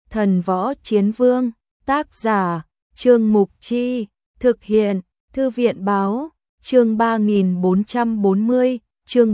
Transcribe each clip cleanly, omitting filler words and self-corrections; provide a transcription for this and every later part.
Thần võ chiến vương, tác giả, Trương Mục Chi, thực hiện, Thư viện báo, chương 3440, chương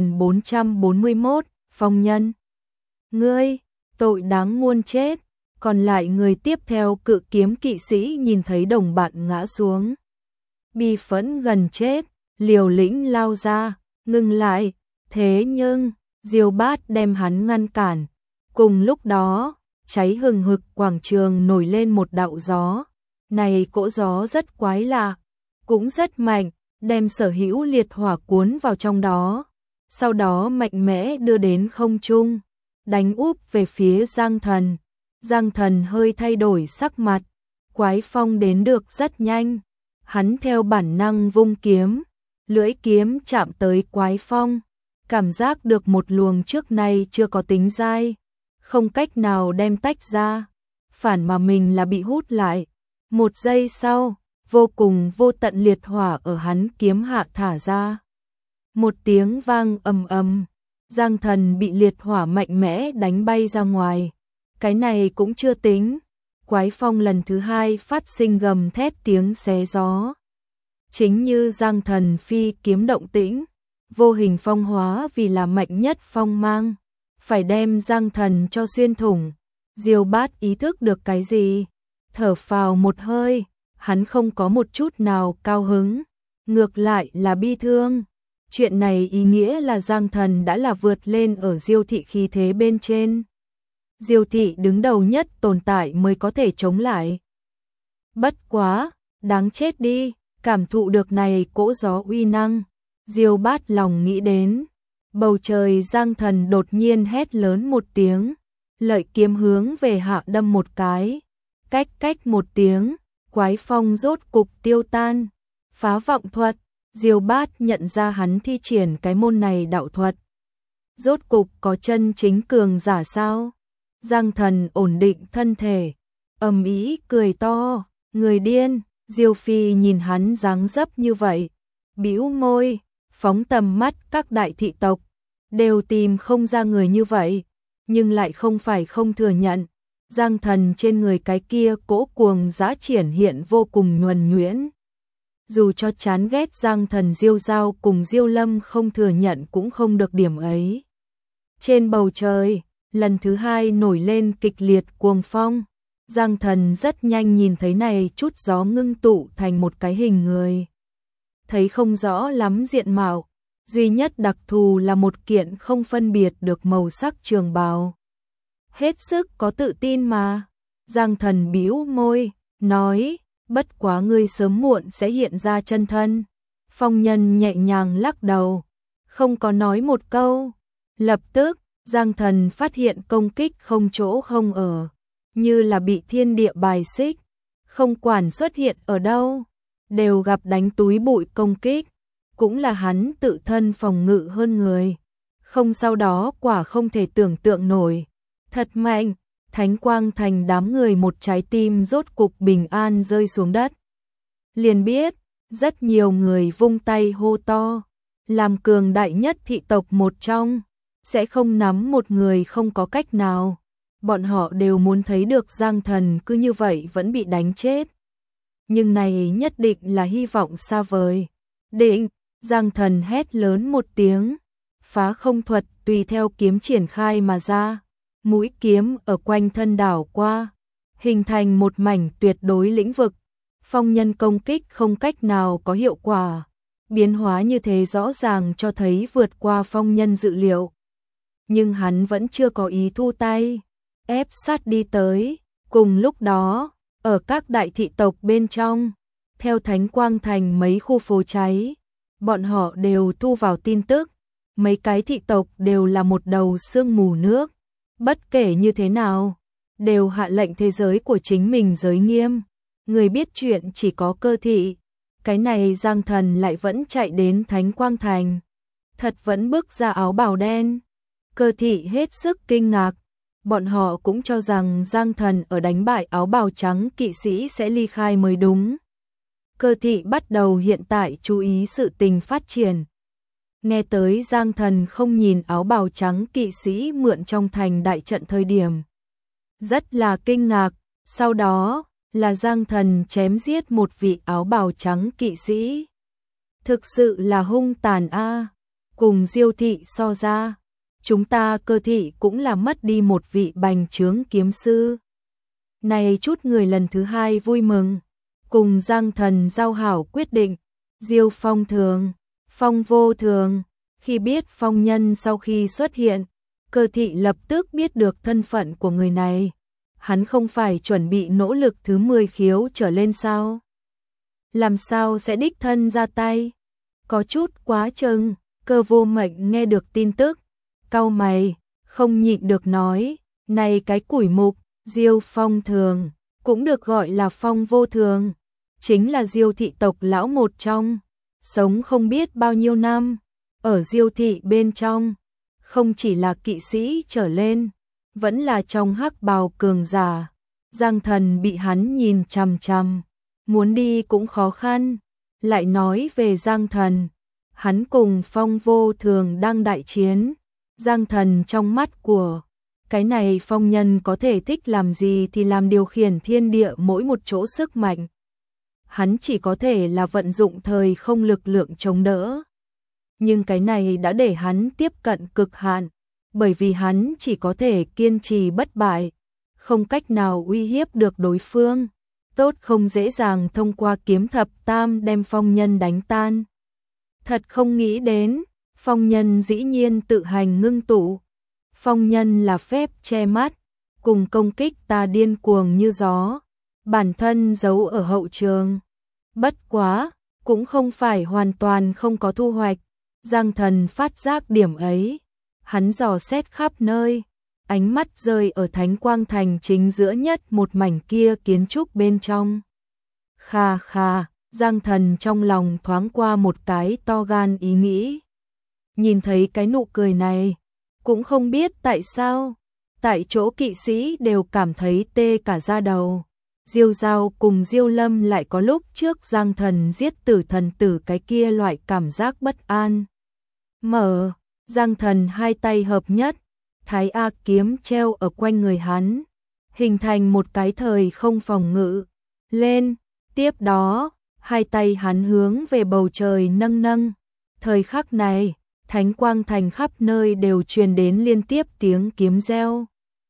3441, phong nhân. Ngươi, tội đáng muôn chết. Còn lại người tiếp theo cự kiếm kỵ sĩ nhìn thấy đồng bạn ngã xuống. Bi phẫn gần chết, liều lĩnh lao ra, ngừng lại, thế nhưng, Diêu Bát đem hắn ngăn cản. Cùng lúc đó, cháy hừng hực quảng trường nổi lên một đạo gió. Này cỗ gió rất quái lạ, cũng rất mạnh, đem sở hữu liệt hỏa cuốn vào trong đó. Sau đó mạnh mẽ đưa đến không trung, đánh úp về phía Giang Thần. Giang Thần hơi thay đổi sắc mặt, quái phong đến được rất nhanh. Hắn theo bản năng vung kiếm, lưỡi kiếm chạm tới quái phong, cảm giác được một luồng trước nay chưa có tính dai, không cách nào đem tách ra, phản mà mình là bị hút lại. Một giây sau, vô cùng vô tận liệt hỏa ở hắn kiếm hạ thả ra. Một tiếng vang ầm ầm, Giang Thần bị liệt hỏa mạnh mẽ đánh bay ra ngoài. Cái này cũng chưa tính, quái phong lần thứ hai phát sinh gầm thét tiếng xé gió. Chính như Giang Thần phi kiếm động tĩnh, vô hình phong hóa vì là mạnh nhất phong mang, phải đem Giang Thần cho xuyên thủng. Diêu Bát ý thức được cái gì, thở phào một hơi, hắn không có một chút nào cao hứng, ngược lại là bi thương. Chuyện này ý nghĩa là Giang Thần đã là vượt lên ở Diêu thị khí thế bên trên. Diêu thị đứng đầu nhất tồn tại mới có thể chống lại. Bất quá, đáng chết đi, cảm thụ được này cỗ gió uy năng. Diêu Bát lòng nghĩ đến, bầu trời Giang Thần đột nhiên hét lớn một tiếng, lợi kiếm hướng về hạ đâm một cái. Cách cách một tiếng, quái phong rốt cục tiêu tan. Phá vọng thuật, Diêu Bát nhận ra hắn thi triển cái môn này đạo thuật. Rốt cục có chân chính cường giả sao? Giang Thần ổn định thân thể, ầm ĩ cười to, người điên. Diêu Phi nhìn hắn dáng dấp như vậy, bĩu môi, phóng tầm mắt các đại thị tộc, đều tìm không ra người như vậy, nhưng lại không phải không thừa nhận. Giang Thần trên người cái kia cỗ cuồng dã triển hiện vô cùng nhuần nhuyễn. Dù cho chán ghét Giang Thần Diêu Giao cùng Diêu Lâm không thừa nhận cũng không được điểm ấy. Trên bầu trời, lần thứ hai nổi lên kịch liệt cuồng phong. Giang Thần rất nhanh nhìn thấy này chút gió ngưng tụ thành một cái hình người. Thấy không rõ lắm diện mạo, duy nhất đặc thù là một kiện không phân biệt được màu sắc trường bào. Hết sức có tự tin mà. Giang Thần bĩu môi, nói, bất quá ngươi sớm muộn sẽ hiện ra chân thân. Phong nhân nhẹ nhàng lắc đầu, không có nói một câu. Lập tức, Giang Thần phát hiện công kích không chỗ không ở, như là bị thiên địa bài xích, không quản xuất hiện ở đâu, đều gặp đánh túi bụi công kích, cũng là hắn tự thân phòng ngự hơn người. Không sau đó quả không thể tưởng tượng nổi, thật mạnh, Thánh Quang Thành đám người một trái tim rốt cục bình an rơi xuống đất. Liền biết, rất nhiều người vung tay hô to, làm cường đại nhất thị tộc một trong, sẽ không nắm một người không có cách nào. Bọn họ đều muốn thấy được Giang Thần cứ như vậy vẫn bị đánh chết. Nhưng này nhất định là hy vọng xa vời. Định, Giang Thần hét lớn một tiếng, phá không thuật tùy theo kiếm triển khai mà ra. Mũi kiếm ở quanh thân đảo qua, hình thành một mảnh tuyệt đối lĩnh vực. Phong nhân công kích không cách nào có hiệu quả. Biến hóa như thế rõ ràng cho thấy vượt qua phong nhân dự liệu. Nhưng hắn vẫn chưa có ý thu tay, ép sát đi tới. Cùng lúc đó, ở các đại thị tộc bên trong, theo Thánh Quang Thành mấy khu phố cháy, bọn họ đều thu vào tin tức. Mấy cái thị tộc đều là một đầu sương mù nước. Bất kể như thế nào, đều hạ lệnh thế giới của chính mình giới nghiêm. Người biết chuyện chỉ có Cơ thị. Cái này Giang Thần lại vẫn chạy đến Thánh Quang Thành. Thật vẫn bước ra áo bào đen. Cơ thị hết sức kinh ngạc. Bọn họ cũng cho rằng Giang Thần ở đánh bại áo bào trắng kỵ sĩ sẽ ly khai mới đúng. Cơ thị bắt đầu hiện tại chú ý sự tình phát triển. Nghe tới Giang Thần không nhìn áo bào trắng kỵ sĩ mượn trong thành đại trận thời điểm. rất là kinh ngạc, sau đó là Giang Thần chém giết một vị áo bào trắng kỵ sĩ. Thực sự là hung tàn a, cùng Diêu thị so ra, chúng ta Cơ thị cũng là mất đi một vị bành trướng kiếm sư. Này chút người lần thứ hai vui mừng, cùng Giang Thần giao hảo quyết định, Diêu Phong Thường, Phong Vô Thường, khi biết Phong Nhân sau khi xuất hiện, Cơ thị lập tức biết được thân phận của người này. Hắn không phải chuẩn bị nỗ lực thứ 10 khiếu trở lên sao? Làm sao sẽ đích thân ra tay? Có chút quá chừng. Cơ Vô Mệnh nghe được tin tức, cau mày, không nhịn được nói, này cái quỷ mục, Diêu Phong Thường, cũng được gọi là Phong Vô Thường, chính là Diêu thị tộc lão một trong, sống không biết bao nhiêu năm, ở Diêu thị bên trong, không chỉ là kỵ sĩ trở lên, vẫn là trong hắc bào cường giả. Giang Thần bị hắn nhìn chằm chằm, muốn đi cũng khó khăn, lại nói về Giang Thần, hắn cùng Phong Vô Thường đang đại chiến, Giang Thần trong mắt của cái này Phong Nhân có thể thích làm gì thì làm, điều khiển thiên địa mỗi một chỗ sức mạnh. Hắn chỉ có thể là vận dụng thời không lực lượng chống đỡ. Nhưng cái này đã để hắn tiếp cận cực hạn, bởi vì hắn chỉ có thể kiên trì bất bại, không cách nào uy hiếp được đối phương. Tốt không dễ dàng thông qua kiếm thập tam đem Phong Nhân đánh tan. Thật không nghĩ đến, Phong Nhân dĩ nhiên tự hành ngưng tụ. Phong Nhân là phép che mắt, cùng công kích ta điên cuồng như gió, bản thân giấu ở hậu trường. Bất quá, cũng không phải hoàn toàn không có thu hoạch. Giang Thần phát giác điểm ấy, hắn dò xét khắp nơi, ánh mắt rơi ở Thánh Quang Thành chính giữa nhất một mảnh kia kiến trúc bên trong. Kha kha, Giang Thần trong lòng thoáng qua một cái to gan ý nghĩ. Nhìn thấy cái nụ cười này, cũng không biết tại sao, tại chỗ kỵ sĩ đều cảm thấy tê cả da đầu. Diêu Giao cùng Diêu Lâm lại có lúc trước Giang Thần giết tử thần tử cái kia loại cảm giác bất an. Mở, Giang Thần hai tay hợp nhất, Thái A kiếm treo ở quanh người hắn, hình thành một cái thời không phòng ngự. Lên, tiếp đó, hai tay hắn hướng về bầu trời nâng nâng. Thời khắc này, Thánh Quang Thành khắp nơi đều truyền đến liên tiếp tiếng kiếm reo.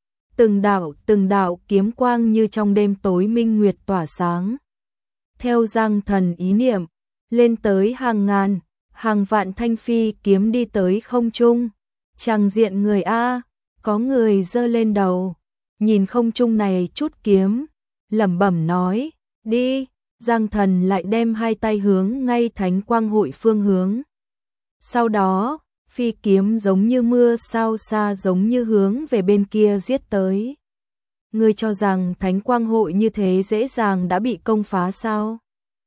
Từng đạo kiếm quang như trong đêm tối minh nguyệt tỏa sáng. Theo Giang Thần ý niệm, lên tới hàng ngàn, hàng vạn thanh phi kiếm đi tới không trung. Tràng diện người A, có người giơ lên đầu, nhìn không trung này chút kiếm, lẩm bẩm nói, đi. Giang Thần lại đem hai tay hướng ngay Thánh Quang hội phương hướng. Sau đó, phi kiếm giống như mưa sao xa giống như hướng về bên kia giết tới. Ngươi cho rằng Thánh Quang hội như thế dễ dàng đã bị công phá sao?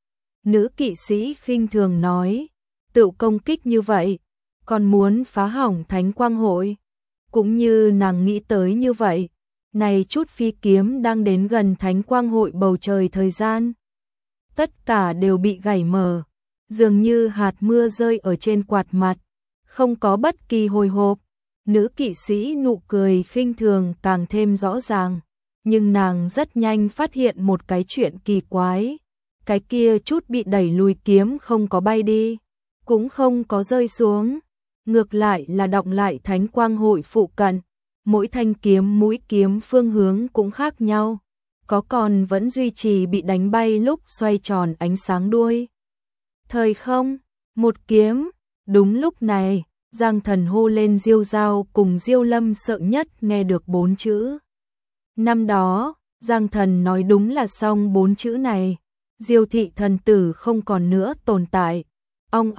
Nữ kỵ sĩ khinh thường nói, tự công kích như vậy, còn muốn phá hỏng Thánh Quang hội. Cũng như nàng nghĩ tới như vậy, này chút phi kiếm đang đến gần Thánh Quang hội bầu trời thời gian. Tất cả đều bị gảy mở, dường như hạt mưa rơi ở trên quạt mặt, không có bất kỳ hồi hộp. Nữ kỵ sĩ nụ cười khinh thường càng thêm rõ ràng, nhưng nàng rất nhanh phát hiện một cái chuyện kỳ quái. Cái kia chút bị đẩy lùi kiếm không có bay đi, cũng không có rơi xuống, ngược lại là đọng lại Thánh Quang hội phụ cận. Mỗi thanh kiếm mũi kiếm phương hướng cũng khác nhau, có còn vẫn duy trì bị đánh bay lúc xoay tròn ánh sáng đuôi. Thời không, một kiếm. Đúng lúc này, Giang Thần hô lên Diêu Giao cùng Diêu Lâm sợ nhất nghe được 4 chữ. Năm đó, Giang Thần nói đúng là xong 4 chữ này. Diêu thị thần tử không còn nữa tồn tại. Ong,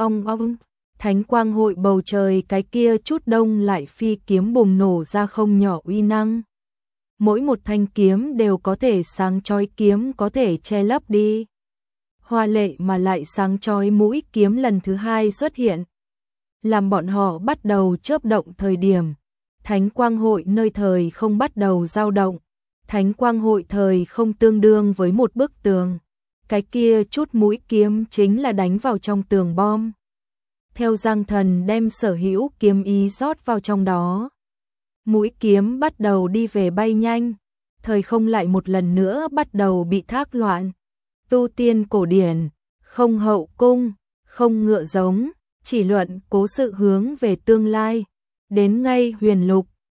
Thánh Quang hội bầu trời cái kia chút đông lại phi kiếm bùng nổ ra không nhỏ uy năng. Mỗi một thanh kiếm đều có thể sáng chói, kiếm có thể che lấp đi. Hoa lệ mà lại sáng chói mũi kiếm lần thứ hai xuất hiện, làm bọn họ bắt đầu chớp động thời điểm. Thánh Quang hội nơi thời không bắt đầu dao động. Thánh Quang hội thời không tương đương với một bức tường. Cái kia chút mũi kiếm chính là đánh vào trong tường bom. Theo Giang Thần đem sở hữu kiếm ý rót vào trong đó, mũi kiếm bắt đầu đi về bay nhanh. thời không lại một lần nữa bắt đầu bị thác loạn. Tu tiên cổ điển, không hậu cung, không ngựa giống, chỉ luận cố sự hướng về tương lai. Đến ngay huyền lục,